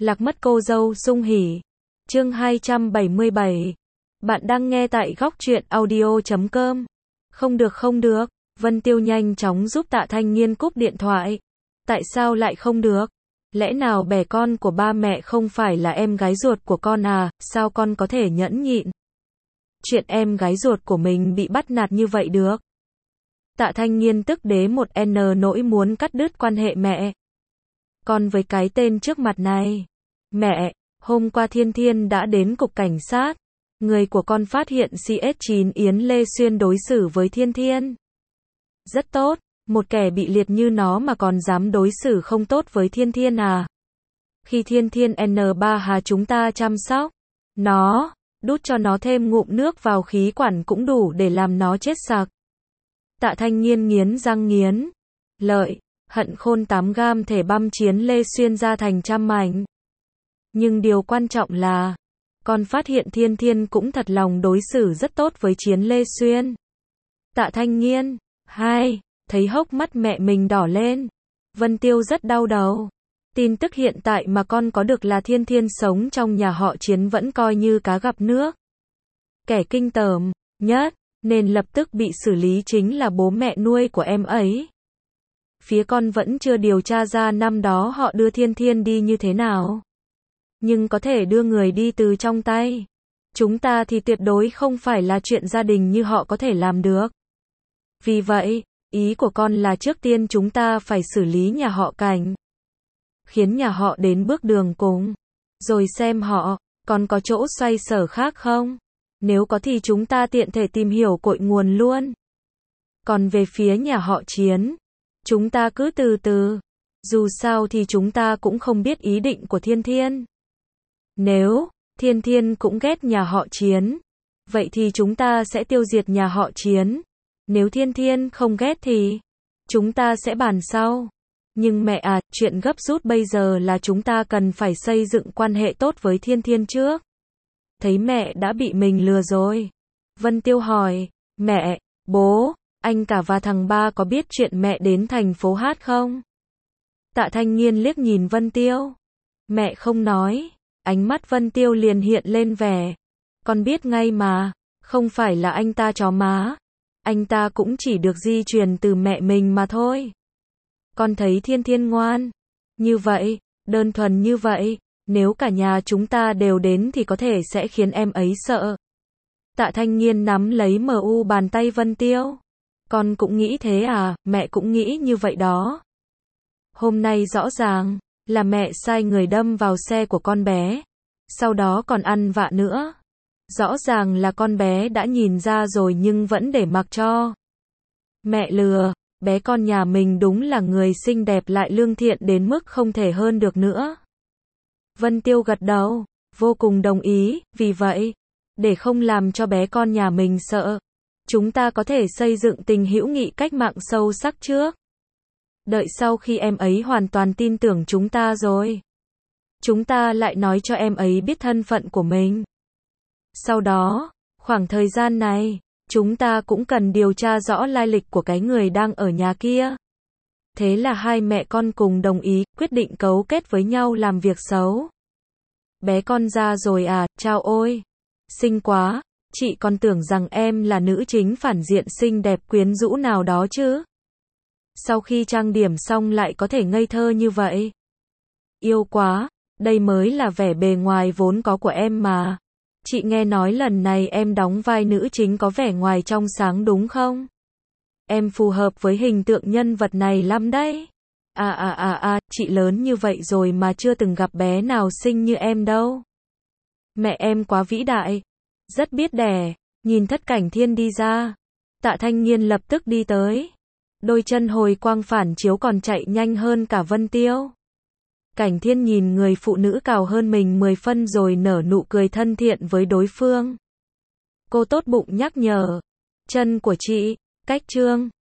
Lạc mất cô dâu sung hỉ. Chương 277. Bạn đang nghe tại góc truyện audio.com. Không được. Vân Tiêu nhanh chóng giúp Tạ Thanh Nghiên cúp điện thoại. Tại sao lại không được? Lẽ nào bè con của ba mẹ không phải là em gái ruột của con à, sao con có thể nhẫn nhịn? Chuyện em gái ruột của mình bị bắt nạt như vậy được? Tạ Thanh Nghiên tức đế một n nỗi muốn cắt đứt quan hệ mẹ con với cái tên trước mặt này. Mẹ, hôm qua Thiên Thiên đã đến cục cảnh sát. Người của con phát hiện CS9 Yến Lê Xuyên đối xử với Thiên Thiên rất tốt. Một kẻ bị liệt như nó mà còn dám đối xử không tốt với Thiên Thiên à? Khi Thiên Thiên N3 hà chúng ta chăm sóc nó, đút cho nó thêm ngụm nước vào khí quản cũng đủ để làm nó chết sặc. Tạ Thanh Nghiên nghiến răng nghiến lợi, hận khôn 8 gam thể băm Chiến Lê Xuyên ra thành trăm mảnh. Nhưng điều quan trọng là, con phát hiện Thiên Thiên cũng thật lòng đối xử rất tốt với Chiến Lê Xuyên. Tạ Thanh Nghiên, thấy hốc mắt mẹ mình đỏ lên. Vân Tiêu rất đau đầu. Tin tức hiện tại mà con có được là Thiên Thiên sống trong nhà họ Chiến vẫn coi như cá gặp nước. Kẻ kinh tởm nhất nên lập tức bị xử lý chính là bố mẹ nuôi của em ấy. Phía con vẫn chưa điều tra ra năm đó họ đưa Thiên Thiên đi như thế nào. Nhưng có thể đưa người đi từ trong tay chúng ta thì tuyệt đối không phải là chuyện gia đình như họ có thể làm được. Vì vậy, ý của con là trước tiên chúng ta phải xử lý nhà họ Cảnh. Khiến nhà họ đến bước đường cùng. Rồi xem họ còn có chỗ xoay sở khác không? Nếu có thì chúng ta tiện thể tìm hiểu cội nguồn luôn. Còn về phía nhà họ Chiến, chúng ta cứ từ từ. Dù sao thì chúng ta cũng không biết ý định của Thiên Thiên. Nếu Thiên Thiên cũng ghét nhà họ Chiến, vậy thì chúng ta sẽ tiêu diệt nhà họ Chiến. Nếu Thiên Thiên không ghét thì chúng ta sẽ bàn sau. Nhưng mẹ à, chuyện gấp rút bây giờ là chúng ta cần phải xây dựng quan hệ tốt với Thiên Thiên trước. Thấy mẹ đã bị mình lừa rồi. Vân Tiêu hỏi, mẹ, bố, anh cả và thằng ba có biết chuyện mẹ đến thành phố Hát không? Tạ Thanh Nghiên liếc nhìn Vân Tiêu. Mẹ không nói. Ánh mắt Vân Tiêu liền hiện lên vẻ. Con biết ngay mà, không phải là anh ta chó má. Anh ta cũng chỉ được di truyền từ mẹ mình mà thôi. Con thấy Thiên Thiên ngoan như vậy, đơn thuần như vậy, nếu cả nhà chúng ta đều đến thì có thể sẽ khiến em ấy sợ. Tạ Thanh Nghiên nắm lấy bàn tay Vân Tiêu. Con cũng nghĩ thế à, mẹ cũng nghĩ như vậy đó. Hôm nay rõ ràng là mẹ sai người đâm vào xe của con bé, sau đó còn ăn vạ nữa. Rõ ràng là con bé đã nhìn ra rồi nhưng vẫn để mặc cho mẹ lừa. Bé con nhà mình đúng là người xinh đẹp lại lương thiện đến mức không thể hơn được nữa. Vân Tiêu gật đầu, vô cùng đồng ý. Vì vậy, để không làm cho bé con nhà mình sợ, chúng ta có thể xây dựng tình hữu nghị cách mạng sâu sắc trước. Đợi sau khi em ấy hoàn toàn tin tưởng chúng ta rồi, chúng ta lại nói cho em ấy biết thân phận của mình. Sau đó, khoảng thời gian này, chúng ta cũng cần điều tra rõ lai lịch của cái người đang ở nhà kia. Thế là hai mẹ con cùng đồng ý, quyết định cấu kết với nhau làm việc xấu. Bé con ra rồi à, chao ôi. Xinh quá, chị còn tưởng rằng em là nữ chính phản diện xinh đẹp quyến rũ nào đó chứ. Sau khi trang điểm xong lại có thể ngây thơ như vậy. Yêu quá, đây mới là vẻ bề ngoài vốn có của em mà. Chị nghe nói lần này em đóng vai nữ chính có vẻ ngoài trong sáng đúng không? Em phù hợp với hình tượng nhân vật này lắm đấy. Chị lớn như vậy rồi mà chưa từng gặp bé nào xinh như em đâu. Mẹ em quá vĩ đại, rất biết đẻ. Nhìn Thất Cảnh Thiên đi ra, Tạ Thanh Nghiên lập tức đi tới. Đôi chân hồi quang phản chiếu còn chạy nhanh hơn cả Vân Tiêu. Cảnh Thiên nhìn người phụ nữ cao hơn mình 10 phân rồi nở nụ cười thân thiện với đối phương. Cô tốt bụng nhắc nhở, chân của chị, cách trương.